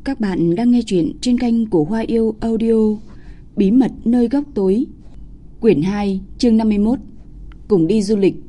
Các bạn đang nghe chuyện trên kênh của Hoa Yêu Audio, Bí mật nơi góc tối, quyển 2, chương 51, cùng đi du lịch.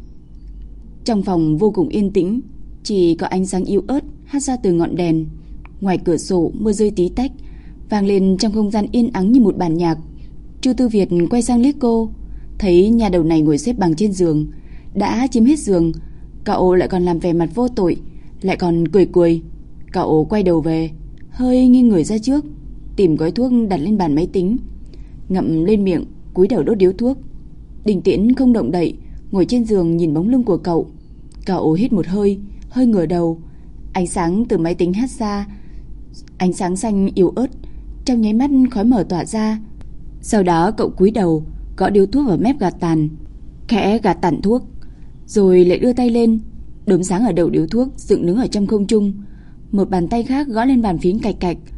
Trong phòng vô cùng yên tĩnh, chỉ có ánh sáng yếu ớt hắt ra từ ngọn đèn. Ngoài cửa sổ mưa rơi tí tách, vang lên trong không gian yên ắng như một bản nhạc. Chu Tư Việt quay sang liếc cô, thấy nhà đầu này ngồi xếp bằng trên giường, đã chiếm hết giường. Cậu lại còn làm vẻ mặt vô tội, lại còn cười cười. Cậu quay đầu về, hơi nghiêng người ra trước, tìm gói thuốc đặt lên bàn máy tính, ngậm lên miệng, cúi đầu đốt điếu thuốc. Đình Tiễn không động đậy, ngồi trên giường nhìn bóng lưng của cậu. Cậu hít một hơi, hơi ngửa đầu. Ánh sáng từ máy tính hắt ra, ánh sáng xanh yếu ớt, trong nháy mắt khói mờ tỏa ra. Sau đó cậu cúi đầu, gõ điếu thuốc vào mép gạt tàn, khẽ gạt tàn thuốc, rồi lại đưa tay lên. Đốm sáng ở đầu điếu thuốc dựng đứng ở trong không trung. Một bàn tay khác gõ lên bàn phím cạch cạch.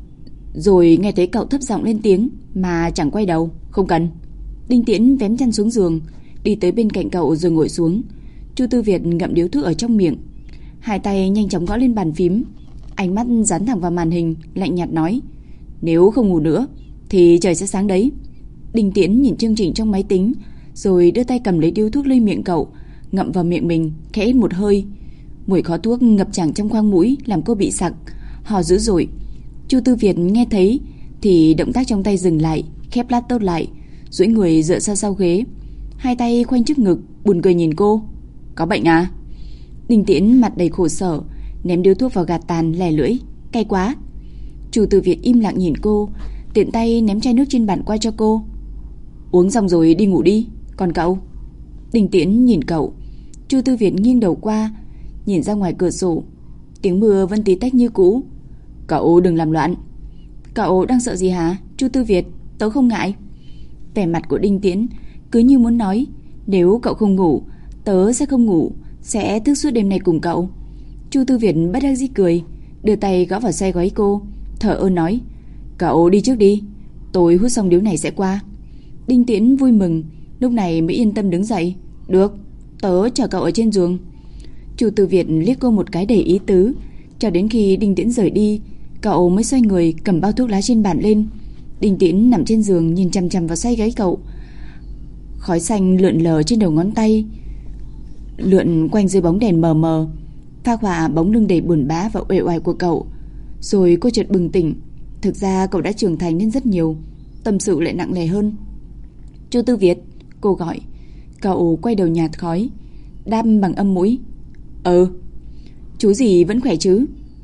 Rồi nghe thấy cậu thấp giọng lên tiếng mà chẳng quay đầu. Không cần. Đinh Tiễn vén chăn xuống giường, đi tới bên cạnh cậu rồi ngồi xuống. Chu Tư Việt ngậm điếu thuốc ở trong miệng, hai tay nhanh chóng gõ lên bàn phím, ánh mắt dán thẳng vào màn hình, lạnh nhạt nói: nếu không ngủ nữa thì trời sẽ sáng đấy. Đinh Tiễn nhìn chương trình trong máy tính, rồi đưa tay cầm lấy điếu thuốc lên miệng cậu, ngậm vào miệng mình, khẽ hít một hơi. Mùi khói thuốc ngập tràn trong khoang mũi làm cô bị sặc, hò dữ dội. Chu Tư Việt nghe thấy thì động tác trong tay dừng lại, khép laptop lại, duỗi người dựa ra sau ghế, hai tay khoanh trước ngực, buồn cười nhìn cô. Có bệnh à? Đinh Tiễn mặt đầy khổ sở, ném điếu thuốc vào gạt tàn, lè lưỡi. Cay quá. Chu Tư Việt im lặng nhìn cô, tiện tay ném chai nước trên bàn qua cho cô. Uống xong rồi đi ngủ đi. Còn cậu? Đinh Tiễn nhìn cậu. Chu Tư Việt nghiêng đầu qua, nhìn ra ngoài cửa sổ, tiếng mưa vẫn tí tách như cũ. Cậu đừng làm loạn. Cậu đang sợ gì hả? Chu Tư Việt, tớ không ngại. Vẻ mặt của Đinh Tiễn cứ như muốn nói, nếu cậu không ngủ, tớ sẽ không ngủ, sẽ thức suốt đêm này cùng cậu. Chu Tư Việt bất đắc dĩ cười, đưa tay gõ vào xe gói cô, thở ơ nói: cậu đi trước đi, tôi hút xong điếu này sẽ qua. Đinh Tiễn vui mừng, lúc này mới yên tâm đứng dậy. Được, tớ chờ cậu ở trên giường. Chu Tư Việt liếc cô một cái đầy ý tứ, cho đến khi Đinh Tiễn rời đi, cậu mới xoay người cầm bao thuốc lá trên bàn lên. Đinh Tiễn nằm trên giường nhìn chằm chằm vào tay gáy cậu. Khói xanh lượn lờ trên đầu ngón tay, lượn quanh dưới bóng đèn mờ mờ, phác họa bóng lưng đầy buồn bã và uể oải của cậu. Rồi cô chợt bừng tỉnh, thực ra cậu đã trưởng thành lên rất nhiều, tâm sự lại nặng nề hơn. Chu Tư Việt, cô gọi. Cậu quay đầu nhạt khói, đáp bằng âm mũi. Chú gì vẫn khỏe chứ?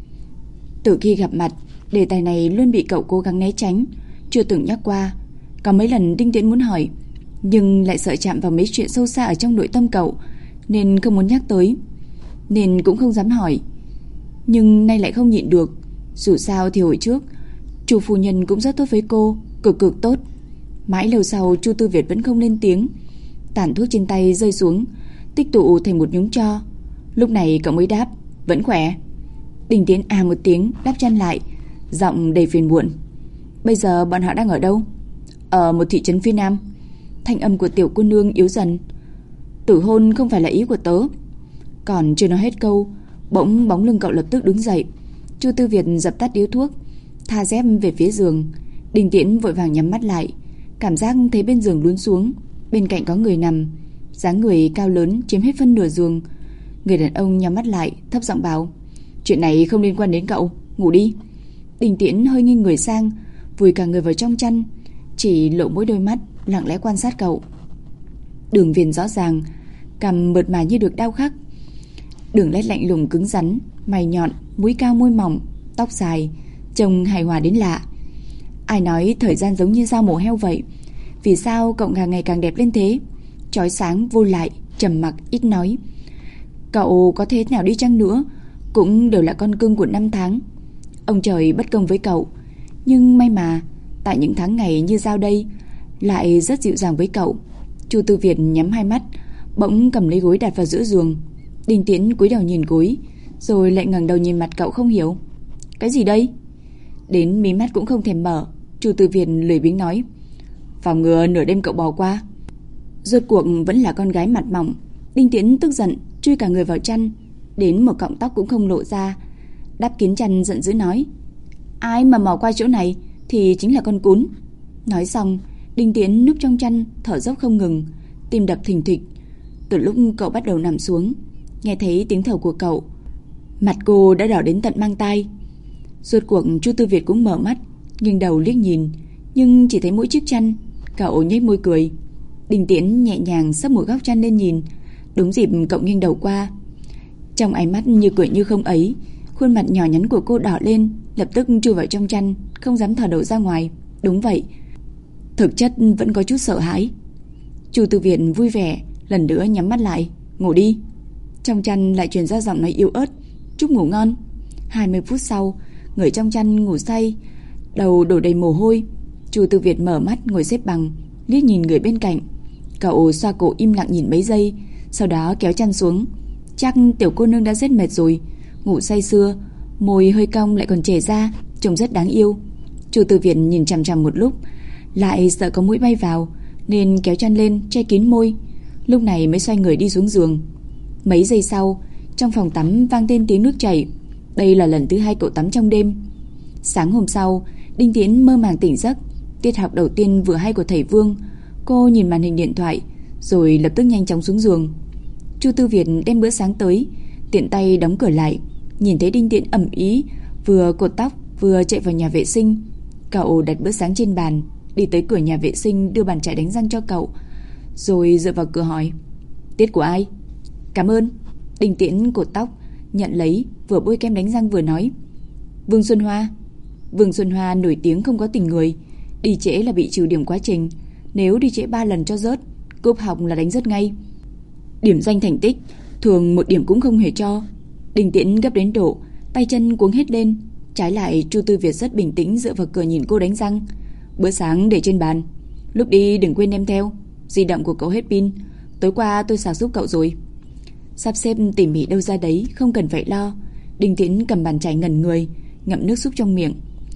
Từ khi gặp mặt, đề tài này luôn bị cậu cố gắng né tránh, chưa từng nhắc qua. Có mấy lần Đinh Tiễn muốn hỏi, nhưng lại sợ chạm vào mấy chuyện sâu xa ở trong nội tâm cậu, nên không muốn nhắc tới, nên cũng không dám hỏi. Nhưng nay lại không nhịn được. Dù sao thì hồi trước Chu phu nhân cũng rất tốt với cô, cực cực tốt. Mãi lâu sau Chu Tư Việt vẫn không lên tiếng. Tàn thuốc trên tay rơi xuống, tích tụ thành một nhúng tro. Lúc này cậu mới đáp: vẫn khỏe. Đinh Tiễn à một tiếng, đáp chăn lại, giọng đầy phiền muộn. Bây giờ bọn họ đang ở đâu? Ở một thị trấn phía nam. Thanh âm của tiểu cô nương yếu dần. Tử hôn không phải là ý của tớ. Còn chưa nói hết câu, bỗng bóng lưng cậu lập tức đứng dậy. Chu Tư Việt dập tắt điếu thuốc, tha dép về phía giường. Đinh Tiễn vội vàng nhắm mắt lại, cảm giác thấy bên giường lún xuống, bên cạnh có người nằm, dáng người cao lớn chiếm hết phân nửa giường. Người đàn ông nhắm mắt lại, thấp giọng bảo: chuyện này không liên quan đến cậu, ngủ đi. Đinh Tiễn hơi nghiêng người sang, vùi cả người vào trong chăn, chỉ lộ mỗi đôi mắt lặng lẽ quan sát cậu. Đường viền rõ ràng, cằm mượt mà như được đao khắc, đường nét lạnh lùng cứng rắn, mày nhọn, mũi cao môi mỏng, tóc dài, trông hài hòa đến lạ. Ai nói thời gian giống như dao mổ heo vậy? Vì sao cậu càng ngày càng đẹp lên thế? Chói sáng, vô lại, trầm mặc, ít nói. Cậu có thế nào đi chăng nữa cũng đều là con cưng của năm tháng. Ông trời bất công với cậu, nhưng may mà tại những tháng ngày như dao đây lại rất dịu dàng với cậu. Chu Tư Việt nhắm hai mắt, bỗng cầm lấy gối đặt vào giữa giường. Đinh Tiễn cúi đầu nhìn gối, rồi lại ngẩng đầu nhìn mặt cậu không hiểu. Cái gì đây? Đến mí mắt cũng không thèm mở, Chu Tư Việt lười biếng nói: phòng ngừa nửa đêm cậu bỏ qua. Rốt cuộc vẫn là con gái mặt mỏng. Đinh Tiễn tức giận, chui cả người vào chăn, đến một cọng tóc cũng không lộ ra, đắp kín chăn giận dữ nói: Ai mà mò qua chỗ này thì chính là con cún. Nói xong, Đinh Tiễn núp trong chăn, thở dốc không ngừng, tim đập thình thịch. Từ lúc cậu bắt đầu nằm xuống, nghe thấy tiếng thở của cậu, mặt cô đã đỏ đến tận mang tai. Rốt cuộc Chu Tư Việt cũng mở mắt, nghiêng đầu liếc nhìn, nhưng chỉ thấy mỗi chiếc chăn. Cậu nhếch môi cười. Đinh Tiễn nhẹ nhàng xốc một góc chăn lên nhìn. Đúng dịp cậu nghiêng đầu qua, trong ánh mắt như cười như không ấy, khuôn mặt nhỏ nhắn của cô đỏ lên, lập tức chui vào trong chăn, không dám thò đầu ra ngoài. Đúng vậy, thực chất vẫn có chút sợ hãi. Chu Tư Việt vui vẻ, lần nữa nhắm mắt lại. Ngủ đi. Trong chăn lại truyền ra giọng nói yếu ớt. Chúc ngủ ngon. 20 phút sau, người trong chăn ngủ say, đầu đổ đầy mồ hôi. Chu Tư Việt mở mắt ngồi xếp bằng, liếc nhìn người bên cạnh. Cậu xoa cổ im lặng nhìn mấy giây, sau đó kéo chăn xuống. Chắc tiểu cô nương đã rất mệt rồi, ngủ say sưa, môi hơi cong lại còn chảy ra, trông rất đáng yêu. Chu Tư Việt nhìn chằm chằm một lúc, lại sợ có muỗi bay vào, nên kéo chăn lên che kín môi. Lúc này mới xoay người đi xuống giường. Mấy giây sau, trong phòng tắm vang lên tiếng nước chảy. Đây là lần thứ 2 cậu tắm trong đêm. Sáng hôm sau, Đinh Tiễn mơ màng tỉnh giấc. Tiết học đầu tiên vừa hay của thầy Vương. Cô nhìn màn hình điện thoại, rồi lập tức nhanh chóng xuống giường. Chu Tư Việt đem bữa sáng tới, tiện tay đóng cửa lại. Nhìn thấy Đinh Tiễn ầm ĩ vừa cột tóc vừa chạy vào nhà vệ sinh, cậu đặt bữa sáng trên bàn, đi tới cửa nhà vệ sinh đưa bàn chải đánh răng cho cậu, rồi dựa vào cửa hỏi: Tiết của ai? Cảm ơn. Đinh Tiễn cột tóc, nhận lấy, vừa bôi kem đánh răng vừa nói: Vương Xuân Hoa. Vương Xuân Hoa nổi tiếng không có tình người, đi trễ là bị trừ điểm quá trình, nếu đi trễ 3 lần cho rớt, cúp học là đánh rớt ngay. Điểm danh thành tích thường 1 điểm cũng không hề cho. Đinh Tiễn gấp đến độ tay chân cuống hết lên. Trái lại, Chu Tư Việt rất bình tĩnh dựa vào cửa nhìn cô đánh răng. Bữa sáng để trên bàn, lúc đi đừng quên đem theo. Di động của cậu hết pin, tối qua tôi sạc giúp cậu rồi. Sắp xếp tỉ mỉ đâu ra đấy, không cần phải lo. Đinh Tiễn cầm bàn chải ngẩn người, ngậm nước súp trong miệng.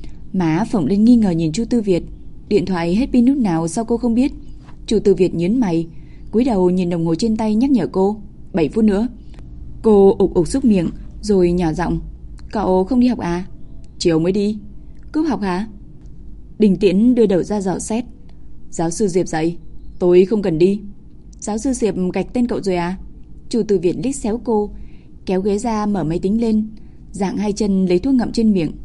Má phồng lên nghi ngờ nhìn Chu Tư Việt. Điện thoại hết pin lúc nào sao cô không biết? Chu Tư Việt nhướng mày, cúi đầu nhìn đồng hồ trên tay nhắc nhở cô: 7 phút nữa. Cô ục ục xúc miệng, rồi nhỏ giọng: Cậu không đi học à? Chiều mới đi. Cúp học hả? Đinh Tiễn đưa đầu ra dò xét. Giáo sư Diệp dạy, tôi không cần đi. Giáo sư Diệp gạch tên cậu rồi à? Chu Tư Việt liếc xéo cô, kéo ghế ra mở máy tính lên, dạng hai chân lấy thuốc ngậm trên miệng,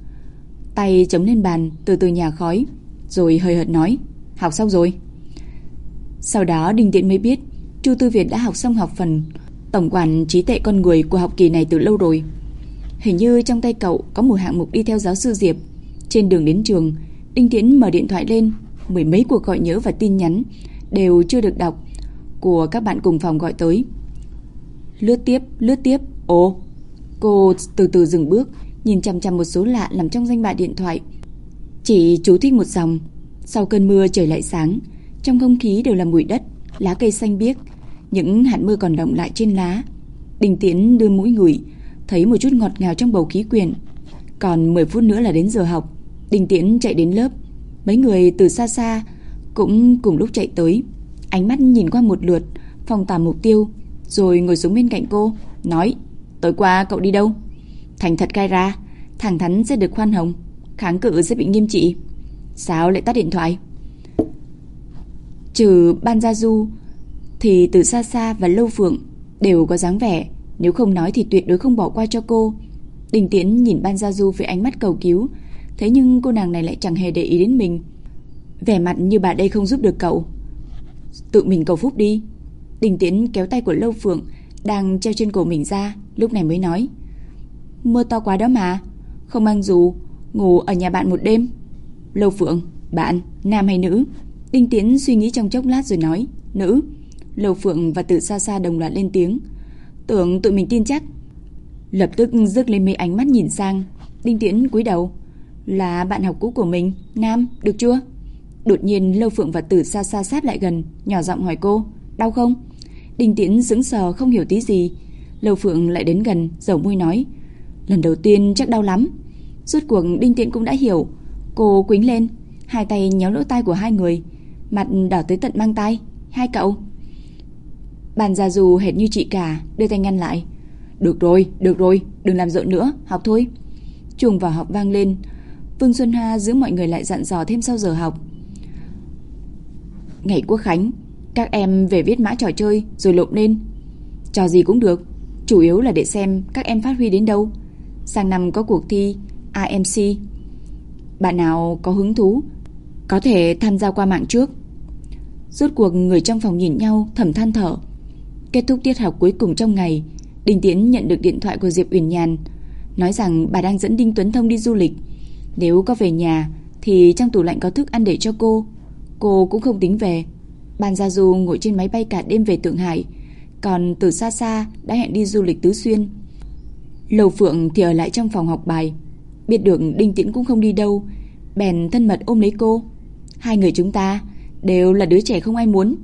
tay chống lên bàn từ từ nhả khói, rồi hơi hợt nói: Học xong rồi. Sau đó Đinh Tiễn mới biết Chu Tư Việt đã học xong học phần tổng quản trí tuệ con người của học kỳ này từ lâu rồi. Hình như trong tay cậu có một hạng mục đi theo giáo sư Diệp. Trên đường đến trường, Đinh Tiễn mở điện thoại lên, 10 mấy cuộc gọi nhớ và tin nhắn đều chưa được đọc của các bạn cùng phòng gọi tới. Lướt tiếp. Ồ. Cô từ từ dừng bước, nhìn chằm chằm một số lạ nằm trong danh bạ điện thoại. Chỉ chú thích một dòng. Sau cơn mưa trời lại sáng, trong không khí đều là mùi đất, lá cây xanh biếc, những hạt mưa còn đọng lại trên lá. Đinh Tiễn đưa mũi ngửi, thấy một chút ngọt ngào trong bầu khí quyển. Còn 10 phút nữa là đến giờ học. Đinh Tiễn chạy đến lớp. Mấy người từ xa xa cũng cùng lúc chạy tới, ánh mắt nhìn qua một lượt, phòng tả mục tiêu, rồi ngồi xuống bên cạnh cô, nói: Tối qua cậu đi đâu? Thành thật khai ra, thẳng thắn sẽ được khoan hồng, kháng cự sẽ bị nghiêm trị. Sao lại tắt điện thoại? Trừ Ban Gia Du thì từ xa xa và Lâu Phượng đều có dáng vẻ, nếu không nói thì tuyệt đối không bỏ qua cho cô. Đinh Tiễn nhìn Ban Gia Du với ánh mắt cầu cứu, thế nhưng cô nàng này lại chẳng hề để ý đến mình, vẻ mặt như bà đây không giúp được cậu. Tự mình cầu phúc đi. Đinh Tiễn kéo tay của Lâu Phượng đang treo trên cổ mình ra, lúc này mới nói: Mưa to quá đó mà, không mang dù, ngủ ở nhà bạn một đêm. Lâu Phượng, bạn, nam hay nữ? Đinh Tiễn suy nghĩ trong chốc lát rồi nói: Nữ. Lâu Phượng và Từ xa xa đồng loạt lên tiếng. Tưởng tụi mình tin chắc. Lập tức rước lên mấy ánh mắt nhìn sang. Đinh Tiễn cúi đầu: Là bạn học cũ của mình, nam, được chưa? Đột nhiên Lâu Phượng và Từ xa xa sát lại gần, nhỏ giọng hỏi cô: Đau không? Đinh Tiễn sững sờ không hiểu tí gì. Lâu Phượng lại đến gần, dầu môi nói: Lần đầu tiên chắc đau lắm. Rốt cuộc Đinh Tiễn cũng đã hiểu. Cô quýnh lên, hai tay nhéo lỗ tai của hai người, mặt đỏ tới tận mang tai. Hai cậu. Bàn Gia Du hệt như chị cả, đưa tay ngăn lại. Được rồi, đừng làm rộn nữa, học thôi. Chuông vào học vang lên. Vương Xuân Hoa giữ mọi người lại dặn dò thêm sau giờ học. Ngày Quốc khánh, các em về viết mã trò chơi rồi lộp lên. Trò gì cũng được, chủ yếu là để xem các em phát huy đến đâu. Sang năm có cuộc thi AMC. Bạn nào có hứng thú có thể tham gia qua mạng trước. Rốt cuộc người trong phòng nhìn nhau thầm than thở. Kết thúc tiết học cuối cùng trong ngày, Đinh Tiến nhận được điện thoại của Diệp Uyển Nhàn, nói rằng bà đang dẫn Đinh Tuấn Thông đi du lịch. Nếu có về nhà thì trong tủ lạnh có thức ăn để cho cô. Cô cũng không tính về. Ban Gia Du ngồi trên máy bay cả đêm về Thượng Hải, còn từ xa xa đã hẹn đi du lịch Tứ Xuyên. Lầu Phượng thì ở lại trong phòng học bài. Biết được Đinh Tiễn cũng không đi đâu, bèn thân mật ôm lấy cô. Hai người chúng ta đều là đứa trẻ không ai muốn.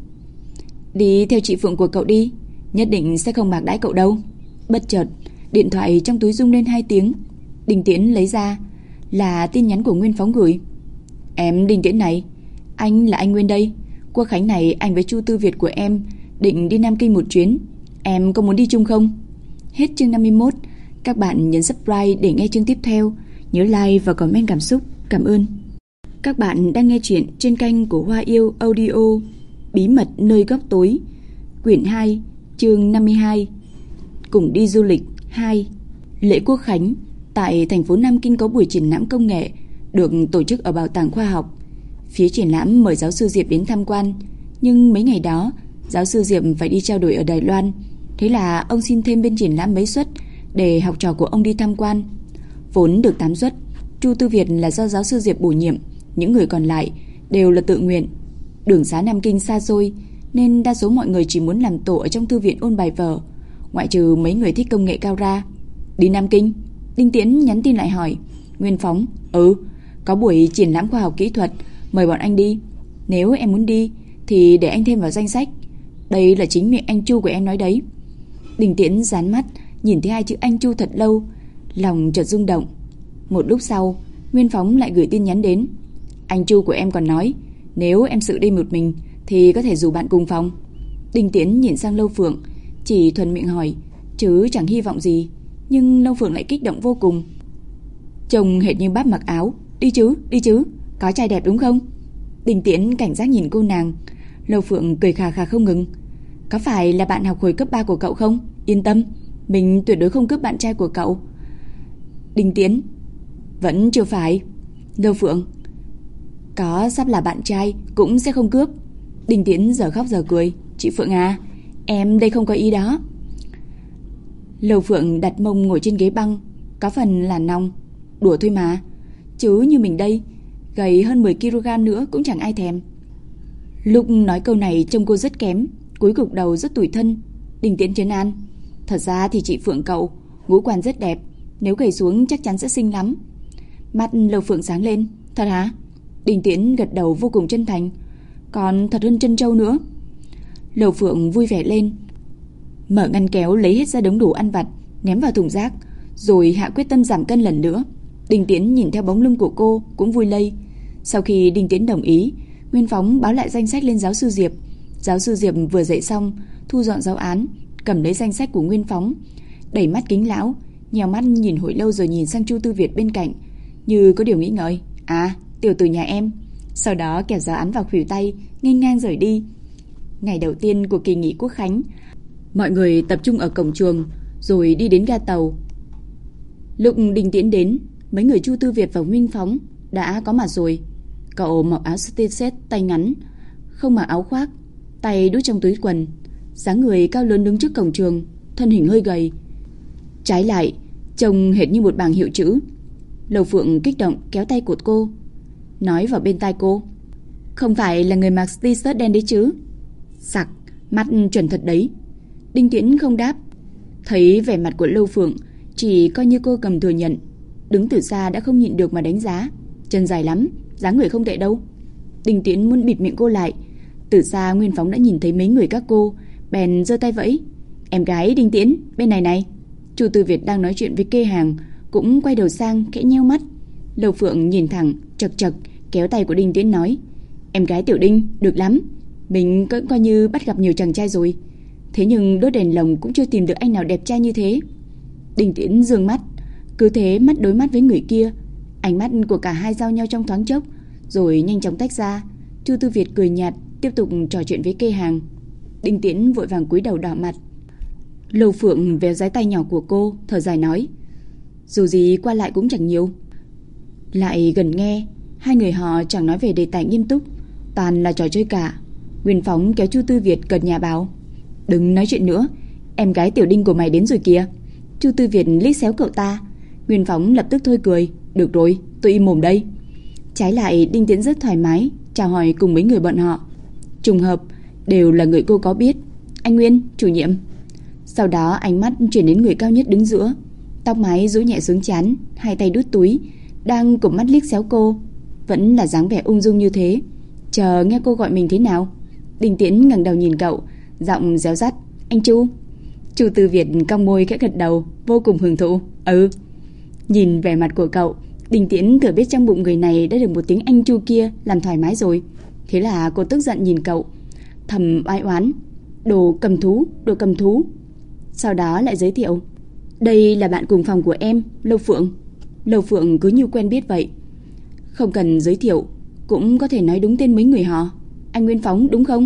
Đi theo chị Phượng của cậu đi, nhất định sẽ không bạc đãi cậu đâu. Bất chợt điện thoại trong túi rung lên 2 tiếng. Đinh Tiễn lấy ra, là tin nhắn của Nguyên Phóng gửi. Em Đinh Tiễn này, anh là anh Nguyên đây. Quốc khánh này anh với Chu Tư Việt của em định đi Nam Kinh một chuyến. Em có muốn đi chung không? Hết chương 51. Các bạn nhấn subscribe để nghe chương tiếp theo. Nhớ like và comment cảm xúc. Cảm ơn. Các bạn đang nghe chuyện trên kênh của Hoa Yêu Audio. Bí mật nơi góc tối, quyển 2, chương 52. Cùng đi du lịch 2. Lễ Quốc khánh tại thành phố Nam Kinh có buổi triển lãm công nghệ được tổ chức ở Bảo tàng Khoa học. Phía triển lãm mời giáo sư Diệp đến tham quan, nhưng mấy ngày đó giáo sư Diệp phải đi trao đổi ở Đài Loan. Thế là ông xin thêm bên triển lãm mấy suất để học trò của ông đi tham quan. Vốn được 8 suất, Chu Tư Việt là do giáo sư Diệp bổ nhiệm, những người còn lại đều là tự nguyện. Đường xá Nam Kinh xa xôi nên đa số mọi người chỉ muốn làm tổ ở trong thư viện ôn bài vở, ngoại trừ mấy người thích công nghệ cao ra. Đi Nam Kinh? Đinh Tiễn nhắn tin lại hỏi. Nguyên Phóng: có buổi triển lãm khoa học kỹ thuật, mời bọn anh đi. Nếu em muốn đi thì để anh thêm vào danh sách. Đây là chính miệng anh Chu của em nói đấy. Đinh Tiễn dán mắt nhìn thấy hai chữ anh Chu thật lâu, lòng chợt rung động. Một lúc sau, Nguyên Phóng lại gửi tin nhắn đến. Anh Chu của em còn nói, nếu em sự đi một mình thì có thể rủ bạn cùng phòng. Đinh Tiễn nhìn sang Lâu Phượng, chỉ thuần miệng hỏi, chứ chẳng hy vọng gì. Nhưng Lâu Phượng lại kích động vô cùng. Trông hệt như bác mặc áo. Đi chứ, có trai đẹp đúng không? Đinh Tiễn cảnh giác nhìn cô nàng. Lâu Phượng cười khà khà không ngừng. Có phải là bạn học hồi cấp 3 của cậu không? Yên tâm, mình tuyệt đối không cướp bạn trai của cậu. Đinh Tiễn: vẫn chưa phải. Lâu Phượng: có sắp là bạn trai cũng sẽ không cướp. Đinh Tiễn giờ khóc giờ cười. Chị Phượng à, em đây không có ý đó. Lâu Phượng đặt mông ngồi trên ghế băng, có phần là nong. Đùa thôi mà, chứ như mình đây, gầy hơn 10 kg nữa cũng chẳng ai thèm. Lúc nói câu này trông cô rất kém, cúi gục đầu rất tủi thân. Đinh Tiễn trấn an: thật ra thì chị Phượng cậu ngũ quan rất đẹp, nếu gầy xuống chắc chắn sẽ xinh lắm. Mắt Lâu Phượng sáng lên. Thật hả? Đinh Tiễn gật đầu vô cùng chân thành. Còn thật hơn chân trâu nữa. Lâu Phượng vui vẻ lên, mở ngăn kéo lấy hết ra đống đồ ăn vặt, ném vào thùng rác, rồi hạ quyết tâm giảm cân lần nữa. Đinh Tiễn nhìn theo bóng lưng của cô cũng vui lây. Sau khi Đinh Tiễn đồng ý, Nguyên Phóng báo lại danh sách lên giáo sư Diệp. Giáo sư Diệp vừa dạy xong, thu dọn giáo án, cầm lấy danh sách của Nguyên Phóng, đẩy mắt kính lão, nhèo mắt nhìn hồi lâu rồi nhìn sang Chu Tư Việt bên cạnh, như có điều nghĩ ngợi. À, tiểu tử nhà em. Sau đó kéo giáo án vào khuỷu tay, nghênh ngang rời đi. Ngày đầu tiên của kỳ nghỉ Quốc khánh, mọi người tập trung ở cổng trường rồi đi đến ga tàu. Lúc Đinh Tiễn đến, mấy người Chu Tư Việt và Nguyên Phóng đã có mặt rồi. Cậu mặc áo t-shirt tay ngắn, không mặc áo khoác, tay đút trong túi quần, dáng người cao lớn đứng trước cổng trường, thân hình hơi gầy. Trái lại, trông hệt như một bảng hiệu chữ. Lầu Phượng kích động kéo tay cột cô, nói vào bên tai cô: không phải là người mặc t-shirt đen đấy chứ? Sặc, mắt chuẩn thật đấy. Đinh Tiễn không đáp. Thấy vẻ mặt của Lâu Phượng, chỉ coi như cô cầm thừa nhận. Đứng từ xa đã không nhịn được mà đánh giá. Chân dài lắm, dáng người không tệ đâu. Đinh Tiễn muốn bịt miệng cô lại. Từ xa Nguyên Phóng đã nhìn thấy mấy người các cô, bèn giơ tay vẫy. Em gái Đinh Tiễn, bên này này. Chu Tư Việt đang nói chuyện với kê hàng cũng quay đầu sang khẽ nheo mắt. Lâu Phượng nhìn thẳng, chật chật kéo tay của Đinh Tiễn nói: em gái Tiểu Đinh, được lắm. Mình cũng coi như bắt gặp nhiều chàng trai rồi, thế nhưng đốt đèn lồng cũng chưa tìm được anh nào đẹp trai như thế. Đinh Tiễn dương mắt, cứ thế mắt đối mắt với người kia, Ánh mắt của cả hai giao nhau trong thoáng chốc, rồi nhanh chóng tách ra. Chu Tư Việt cười nhạt, tiếp tục trò chuyện với Kê Hàng. Đinh Tiễn vội vàng cúi đầu đỏ mặt. Lâu Phượng véo dái tay nhỏ của cô, thở dài nói: dù gì qua lại cũng chẳng nhiều. Lại gần nghe, hai người họ chẳng nói về đề tài nghiêm túc, toàn là trò chơi cả. Nguyên Phóng kéo Chu Tư Việt cợt nhà bảo: đừng nói chuyện nữa, em gái Tiểu Đinh của mày đến rồi kìa. Chu Tư Việt liếc xéo cậu ta. Nguyên Phóng lập tức thôi cười: được rồi, tôi im mồm đây. Trái lại Đinh Tiễn rất thoải mái chào hỏi cùng mấy người bọn họ. Trùng hợp đều là người cô có biết. Anh Nguyên, chủ nhiệm. Sau đó ánh mắt chuyển đến người cao nhất đứng giữa, tóc mái rũ nhẹ xuống trán, hai tay đút túi, đang cụp mắt liếc xéo cô, vẫn là dáng vẻ ung dung như thế. Chờ nghe cô gọi mình thế nào. Đinh Tiễn ngẩng đầu nhìn cậu, giọng réo rắt: anh Chu. Chu Tư Việt cong môi khẽ gật đầu, vô cùng hưởng thụ. Ừ. Nhìn vẻ mặt của cậu, Đinh Tiễn thừa biết trong bụng người này đã được một tiếng anh Chu kia làm thoải mái rồi. Thế là cô tức giận nhìn cậu, thầm oai oán: đồ cầm thú, đồ cầm thú. Sau đó lại giới thiệu: đây là bạn cùng phòng của em, Lâu Phượng. Lâu Phượng cứ như quen biết vậy, không cần giới thiệu cũng có thể nói đúng tên mấy người họ. Anh Nguyên Phóng đúng không?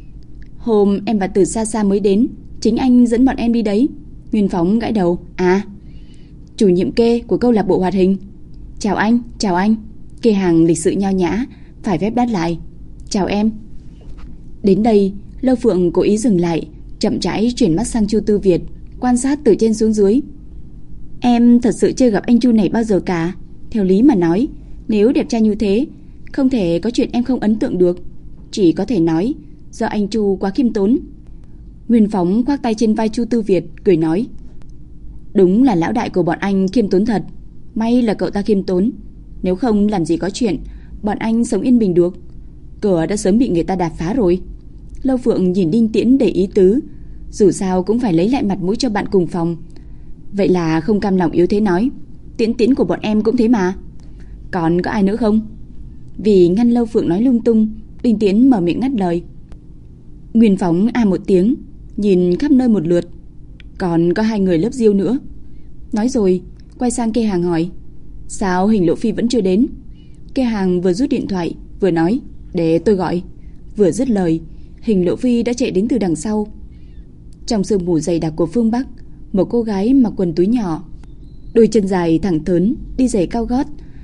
Hôm em và từ xa xa mới đến, chính anh dẫn bọn em đi đấy. Nguyên Phóng gãi đầu: à, chủ nhiệm Kê của câu lạc bộ hoạt hình. Chào anh, chào anh. Kê Hàng lịch sự nho nhã, phải phép đáp lại: chào em. Đến đây, Lâu Phượng cố ý dừng lại, chậm rãi chuyển mắt sang Chu Tư Việt, quan sát từ trên xuống dưới. Em thật sự chưa gặp anh Chu này bao giờ cả. Theo lý mà nói, nếu đẹp trai như thế, không thể có chuyện em không ấn tượng được. Chỉ có thể nói do anh Chu quá khiêm tốn. Nguyên Phóng khoác tay trên vai Chu Tư Việt, cười nói: đúng là lão đại của bọn anh khiêm tốn thật. May là cậu ta khiêm tốn, nếu không làm gì có chuyện bọn anh sống yên bình được. Cửa đã sớm bị người ta đạp phá rồi. Lâu Phượng nhìn Đinh Tiễn để ý tứ, dù sao cũng phải lấy lại mặt mũi cho bạn cùng phòng. Vậy là không cam lòng yếu thế nói: Tiễn Tiễn của bọn em cũng thế mà. Còn có ai nữa không? Vì ngăn Lâu Phượng nói lung tung, Đinh Tiễn mở miệng ngắt lời. Nguyên Phóng a một tiếng, nhìn khắp nơi một lượt. Còn có hai người lớp Diêu nữa. Nói rồi quay sang Kê Hàng hỏi: sao Hình Lộ Phi vẫn chưa đến? Kê Hàng vừa rút điện thoại vừa nói: để tôi gọi. Vừa dứt lời, Hình Lộ Phi đã chạy đến từ đằng sau. Trong sương mù dày đặc của phương Bắc, một cô gái mặc quần túi nhỏ, đôi chân dài thẳng thớn, đi giày cao gót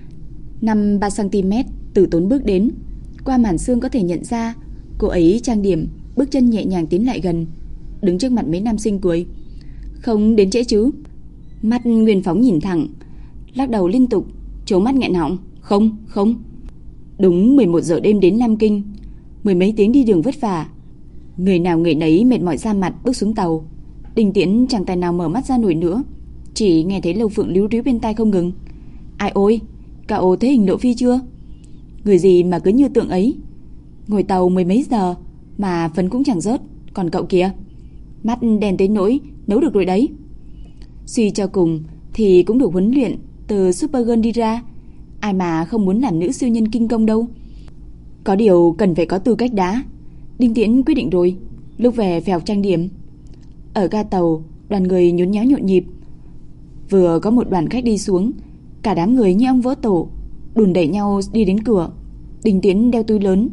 5-3 cm, từ tốn bước đến. Qua màn sương có thể nhận ra cô ấy trang điểm, bước chân nhẹ nhàng tiến lại gần, đứng trước mặt mấy nam sinh cười: không đến trễ chứ? Mắt Nguyên Phóng nhìn thẳng, lắc đầu liên tục, trố mắt nghẹn họng: không, không. Đúng 11 giờ đêm đến Nam Kinh, mười mấy tiếng đi đường vất vả, người nào người nấy mệt mỏi ra mặt bước xuống tàu. Đinh Tiễn chẳng tài nào mở mắt ra nổi nữa, chỉ nghe thấy Lâu Phượng líu ríu bên tai không ngừng: ai ôi, cậu thấy Hình Lộ Phi chưa? Người gì mà cứ như tượng ấy, ngồi tàu mười mấy giờ mà phấn cũng chẳng rớt. Còn cậu kìa, mắt đen tới nỗi nấu được rồi đấy. Suy cho cùng thì cũng được huấn luyện từ Supergirl đi ra, ai mà không muốn làm nữ siêu nhân kinh công đâu. Có điều cần phải có tư cách đã. Đinh Tiễn quyết định rồi, lúc về phải học trang điểm. Ở ga tàu, đoàn người nhốn nháo nhộn nhịp. Vừa có một đoàn khách đi xuống, cả đám người như ong vỡ tổ, đùn đẩy nhau đi đến cửa. Đinh Tiễn đeo túi lớn,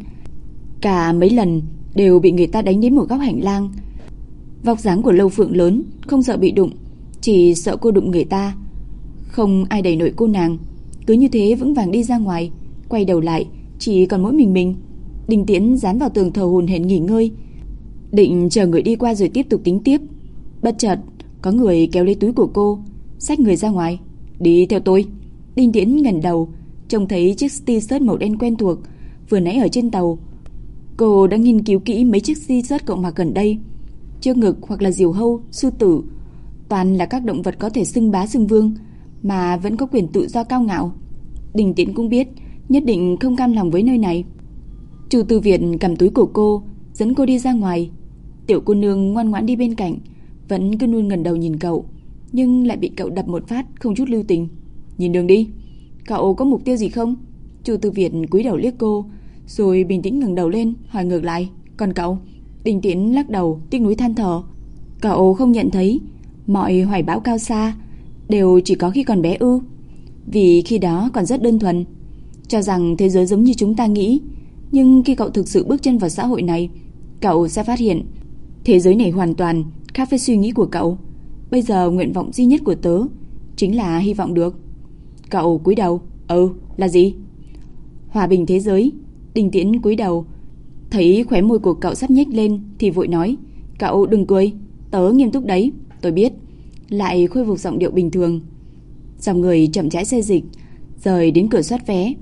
cả mấy lần đều bị người ta đánh đến một góc hành lang. Vóc dáng của Lâu Phượng lớn, không sợ bị đụng, chỉ sợ cô đụng người ta. Không ai đẩy nổi cô nàng, cứ như thế vững vàng đi ra ngoài. Quay đầu lại, chỉ còn mỗi mình. Đinh Tiễn dán vào tường thờ hổn hển nghỉ ngơi, định chờ người đi qua rồi tiếp tục tính tiếp. Bất chợt có người kéo lấy túi của cô, xách người ra ngoài: đi theo tôi. Đinh Tiễn ngẩng đầu, trông thấy chiếc t-shirt màu đen quen thuộc vừa nãy ở trên tàu. Cô đã nghiên cứu kỹ mấy chiếc t-shirt cậu mặc gần đây. Trước ngực hoặc là diều hâu, sư tử, toàn là các động vật có thể xưng bá xưng vương mà vẫn có quyền tự do cao ngạo. Đinh Tiễn cũng biết nhất định không cam lòng với nơi này. Chu Tư Việt cầm túi của cô, dẫn cô đi ra ngoài. Tiểu cô nương ngoan ngoãn đi bên cạnh, vẫn cứ luôn ngẩng đầu nhìn cậu, nhưng lại bị cậu đập một phát không chút lưu tình. Nhìn đường đi, cậu có mục tiêu gì không? Chu Tư Việt cúi đầu liếc cô, rồi bình tĩnh ngẩng đầu lên hỏi ngược lại: còn cậu? Đinh Tiễn lắc đầu tiếc nuối than thở: cậu không nhận thấy mọi hoài bão cao xa đều chỉ có khi còn bé ư? Vì khi đó còn rất đơn thuần, cho rằng thế giới giống như chúng ta nghĩ. Nhưng khi cậu thực sự bước chân vào xã hội này, cậu sẽ phát hiện thế giới này hoàn toàn khác với suy nghĩ của cậu. Bây giờ nguyện vọng duy nhất của tớ chính là hy vọng được. Cậu cúi đầu. Là gì? Hòa bình thế giới. Đinh Tiễn cúi đầu, thấy khóe môi của cậu sắp nhếch lên thì vội nói, cậu đừng cười, tớ nghiêm túc đấy. Tôi biết. Lại khôi phục giọng điệu bình thường. Dòng người chậm rãi xê dịch rời đến cửa soát vé.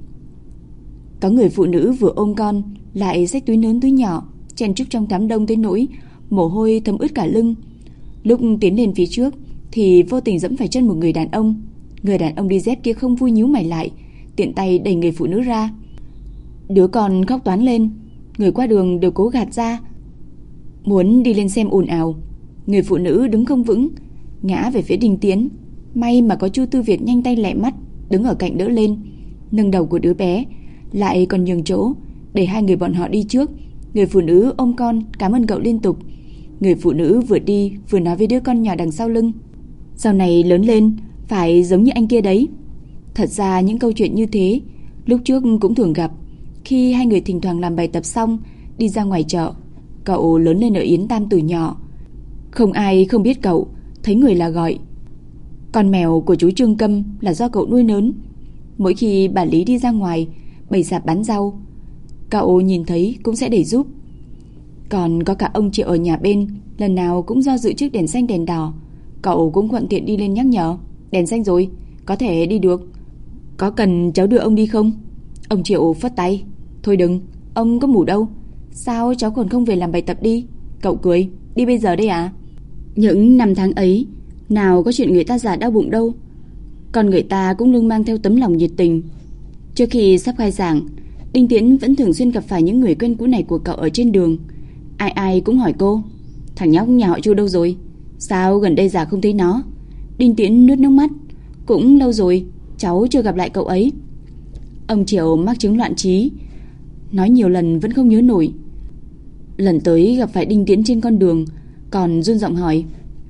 Có người phụ nữ vừa ôm con lại xách túi lớn túi nhỏ, chen chúc trong đám đông tới nỗi mồ hôi thấm ướt cả lưng. Lúc tiến lên phía trước thì vô tình dẫm phải chân một người đàn ông. Người đàn ông đi dép kia không vui nhíu mày lại, tiện tay đẩy người phụ nữ ra. Đứa con khóc toáng lên. Người qua đường đều cố gạt ra, muốn đi lên xem ồn ào. Người phụ nữ đứng không vững, ngã về phía Đinh Tiễn. May mà có Chu Tư Việt nhanh tay lẹ mắt đứng ở cạnh đỡ lên, nâng đầu của đứa bé, lại còn nhường chỗ để hai người bọn họ đi trước. Người phụ nữ ôm con cảm ơn cậu liên tục. Người phụ nữ vừa đi vừa nói với đứa con nhỏ đằng sau lưng, sau này lớn lên phải giống như anh kia đấy. Thật ra những câu chuyện như thế lúc trước cũng thường gặp. Khi hai người thỉnh thoảng làm bài tập xong đi ra ngoài chợ. Cậu lớn lên ở Yến Tam từ nhỏ, không ai không biết cậu, thấy người là gọi. Con mèo của chú Trương Câm là do cậu nuôi lớn. Mỗi khi bà Lý đi ra ngoài bày sạp bán rau, cậu nhìn thấy cũng sẽ để giúp. Còn có cả ông Triệu ở nhà bên, lần nào cũng do dự trước đèn xanh đèn đỏ, cậu cũng thuận tiện đi lên nhắc nhở, đèn xanh rồi, có thể đi được, có cần cháu đưa ông đi không? Ông Triệu phất tay, thôi đừng, ông có mủ đâu, sao cháu còn không về làm bài tập đi? Cậu cười, đi bây giờ đây à? Những năm tháng ấy nào có chuyện người ta già đau bụng đâu, còn người ta cũng luôn mang theo tấm lòng nhiệt tình. Trước khi sắp khai giảng, Đinh Tiễn vẫn thường xuyên gặp phải những người quen cũ này của cậu ở trên đường. Ai ai cũng hỏi cô, thằng nhóc nhà họ Chu đâu rồi? Sao gần đây già không thấy nó? Đinh Tiễn nuốt nước mắt, cũng lâu rồi cháu chưa gặp lại cậu ấy. Ông Triệu mắc chứng loạn trí, nói nhiều lần vẫn không nhớ nổi. Lần tới gặp phải Đinh Tiễn trên con đường còn run giọng hỏi,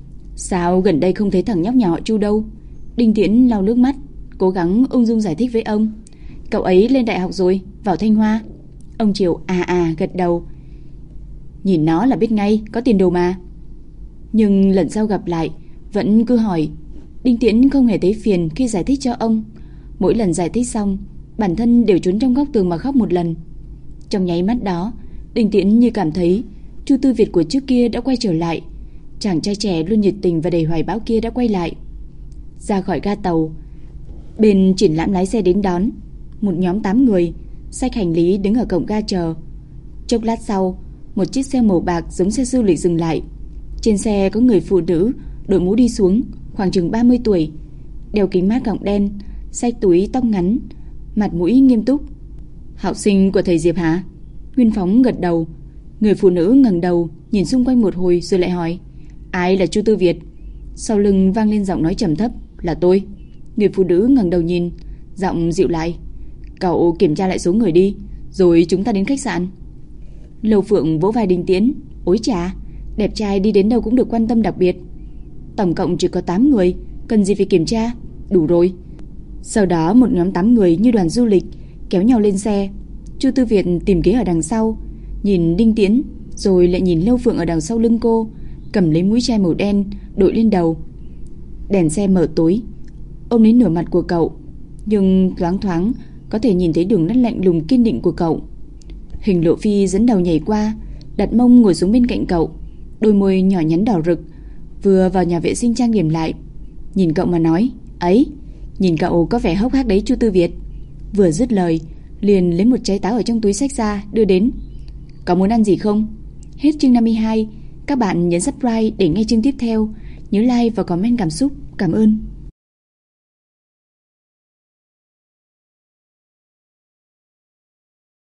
sao gần đây không thấy thằng nhóc nhà họ Chu đâu? Đinh Tiễn lau nước mắt, cố gắng ung dung giải thích với ông, cậu ấy lên đại học rồi, vào Thanh Hoa. Ông Triệu gật đầu, nhìn nó là biết ngay, có tiền đồ mà. Nhưng lần sau gặp lại vẫn cứ hỏi. Đinh Tiễn không hề thấy phiền khi giải thích cho ông. Mỗi lần giải thích xong, bản thân đều trốn trong góc tường mà khóc một lần. Trong nháy mắt đó, Đinh Tiễn như cảm thấy Chu Tư Việt của trước kia đã quay trở lại. Chàng trai trẻ luôn nhiệt tình và đầy hoài bão kia đã quay lại. Ra khỏi ga tàu, bên triển lãm lái xe đến đón. Một nhóm 8 người xách hành lý đứng ở cổng ga chờ. Chốc lát sau, một chiếc xe màu bạc giống xe du lịch dừng lại. Trên xe có người phụ nữ đội mũ đi xuống, khoảng chừng 30 tuổi, đeo kính mát gọng đen, xách túi tóc ngắn, mặt mũi nghiêm túc. Học sinh của thầy Diệp hả? Nguyên Phóng gật đầu. Người phụ nữ ngẩng đầu nhìn xung quanh một hồi rồi lại hỏi, ai là Chu Tư Việt? Sau lưng vang lên giọng nói trầm thấp, là tôi. Người phụ nữ ngẩng đầu nhìn, giọng dịu lại, cậu kiểm tra lại số người đi, rồi chúng ta đến khách sạn. Lầu Phượng vỗ vai Đinh Tiễn, ối chà, đẹp trai đi đến đâu cũng được quan tâm đặc biệt. Tổng cộng chỉ có 8 người, cần gì phải kiểm tra, đủ rồi. Sau đó một nhóm 8 người như đoàn du lịch kéo nhau lên xe. Chu Tư Việt tìm ghế ở đằng sau, nhìn Đinh Tiễn, rồi lại nhìn Lâu Phượng ở đằng sau lưng cô, cầm lấy mũi chai màu đen đội lên đầu. Đèn xe mở tối ôm lấy nửa mặt của cậu, nhưng loáng thoáng có thể nhìn thấy đường nét lạnh lùng kiên định của cậu. Hình Lộ Phi dẫn đầu nhảy qua, đặt mông ngồi xuống bên cạnh cậu, đôi môi nhỏ nhắn đỏ rực, vừa vào nhà vệ sinh trang điểm lại, nhìn cậu mà nói, ấy, nhìn cậu có vẻ hốc hác đấy Chu Tư Việt. Vừa dứt lời, liền lấy một trái táo ở trong túi xách ra đưa đến. Có muốn ăn gì không? Hết chương 52. Các bạn nhấn subscribe để nghe chương tiếp theo. Nhớ like và comment cảm xúc. Cảm ơn.